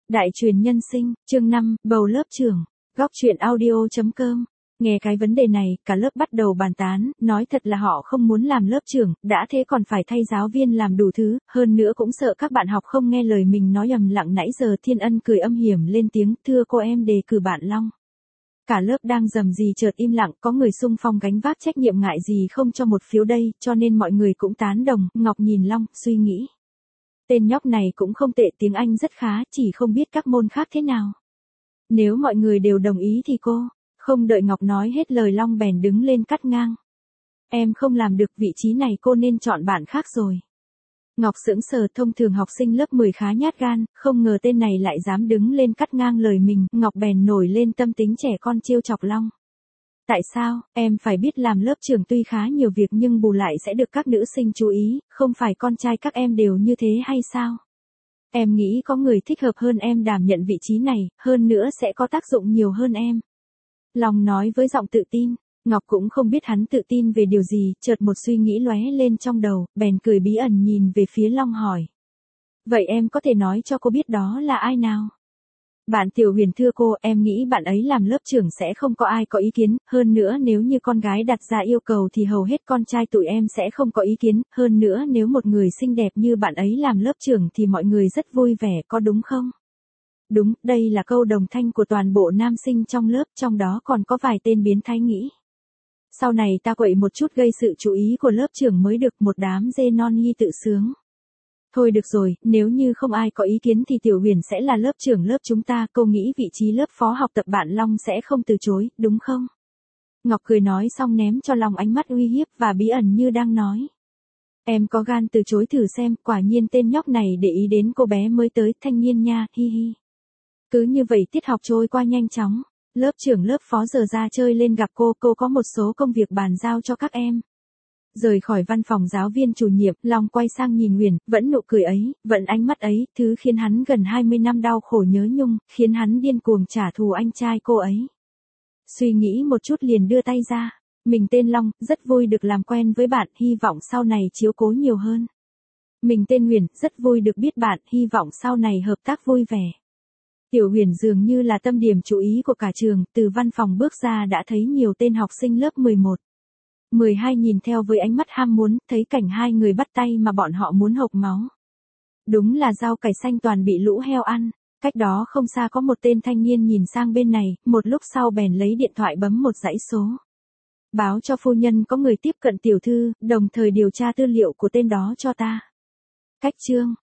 Đại truyền nhân sinh, chương 5, bầu lớp trưởng. Góc truyện audio.com. Nghe cái vấn đề này, cả lớp bắt đầu bàn tán, nói thật là họ không muốn làm lớp trưởng, đã thế còn phải thay giáo viên làm đủ thứ, hơn nữa cũng sợ các bạn học không nghe lời mình nói ầm lặng. Nãy giờ Thiên Ân cười âm hiểm lên tiếng, thưa cô em đề cử bạn Long. Cả lớp đang rầm rì chợt im lặng, có người xung phong gánh vác trách nhiệm ngại gì không cho một phiếu đây, cho nên mọi người cũng tán đồng. Ngọc nhìn Long, suy nghĩ. Tên nhóc này cũng không tệ, tiếng Anh rất khá, chỉ không biết các môn khác thế nào. Nếu mọi người đều đồng ý thì cô, không đợi Ngọc nói hết lời Long bèn đứng lên cắt ngang. Em không làm được, vị trí này cô nên chọn bạn khác rồi. Ngọc sững sờ, thông thường học sinh lớp 10 khá nhát gan, không ngờ tên này lại dám đứng lên cắt ngang lời mình. Ngọc bèn nổi lên tâm tính trẻ con trêu chọc Long. Tại sao, em phải biết làm lớp trưởng tuy khá nhiều việc nhưng bù lại sẽ được các nữ sinh chú ý, không phải con trai các em đều như thế hay sao? Em nghĩ có người thích hợp hơn em đảm nhận vị trí này, hơn nữa sẽ có tác dụng nhiều hơn em. Long nói với giọng tự tin. Ngọc cũng không biết hắn tự tin về điều gì, chợt một suy nghĩ lóe lên trong đầu, bèn cười bí ẩn nhìn về phía Long hỏi. Vậy em có thể nói cho cô biết đó là ai nào? Bạn Tiểu Huyền, thưa cô, em nghĩ bạn ấy làm lớp trưởng sẽ không có ai có ý kiến, hơn nữa nếu như con gái đặt ra yêu cầu thì hầu hết con trai tụi em sẽ không có ý kiến, hơn nữa nếu một người xinh đẹp như bạn ấy làm lớp trưởng thì mọi người rất vui vẻ, có đúng không? Đúng, đây là câu đồng thanh của toàn bộ nam sinh trong lớp, trong đó còn có vài tên biến thái nghĩ. Sau này ta quậy một chút gây sự chú ý của lớp trưởng mới được, một đám dê non nhi tự sướng. Thôi được rồi, nếu như không ai có ý kiến thì Tiểu Huyền sẽ là lớp trưởng lớp chúng ta, cô nghĩ vị trí lớp phó học tập bạn Long sẽ không từ chối, đúng không? Ngọc cười nói xong ném cho Long ánh mắt uy hiếp và bí ẩn như đang nói. Em có gan từ chối thử xem, quả nhiên tên nhóc này để ý đến cô bé mới tới, thanh niên nha, hi hi. Cứ như vậy tiết học trôi qua nhanh chóng, lớp trưởng lớp phó giờ ra chơi lên gặp cô có một số công việc bàn giao cho các em. Rời khỏi văn phòng giáo viên chủ nhiệm, Long quay sang nhìn Huyền, vẫn nụ cười ấy, vẫn ánh mắt ấy, thứ khiến hắn gần 20 năm đau khổ nhớ nhung, khiến hắn điên cuồng trả thù anh trai cô ấy. Suy nghĩ một chút liền đưa tay ra, mình tên Long, rất vui được làm quen với bạn, hy vọng sau này chiếu cố nhiều hơn. Mình tên Huyền, rất vui được biết bạn, hy vọng sau này hợp tác vui vẻ. Tiểu Huyền dường như là tâm điểm chú ý của cả trường, từ văn phòng bước ra đã thấy nhiều tên học sinh lớp 11. 12 nhìn theo với ánh mắt ham muốn, thấy cảnh hai người bắt tay mà bọn họ muốn hộc máu. Đúng là rau cải xanh toàn bị lũ heo ăn. Cách đó không xa có một tên thanh niên nhìn sang bên này, một lúc sau bèn lấy điện thoại bấm một dãy số. Báo cho phu nhân có người tiếp cận tiểu thư, đồng thời điều tra tư liệu của tên đó cho ta. Cách chương.